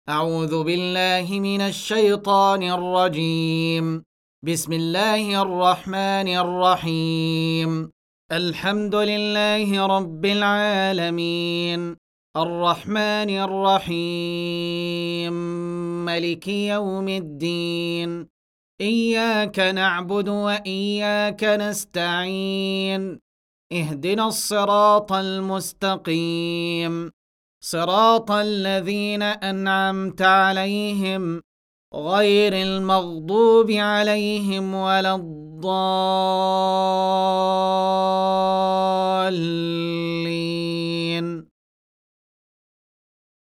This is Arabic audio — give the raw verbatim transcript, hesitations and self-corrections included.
أعوذ بالله من الشيطان الرجيم. بسم الله الرحمن الرحيم. الحمد لله رب العالمين، الرحمن الرحيم، ملك يوم الدين. إياك نعبد وإياك نستعين. اهدنا الصراط المستقيم، صراط الذين أنعمت عليهم غير المغضوب عليهم ولا الضالين.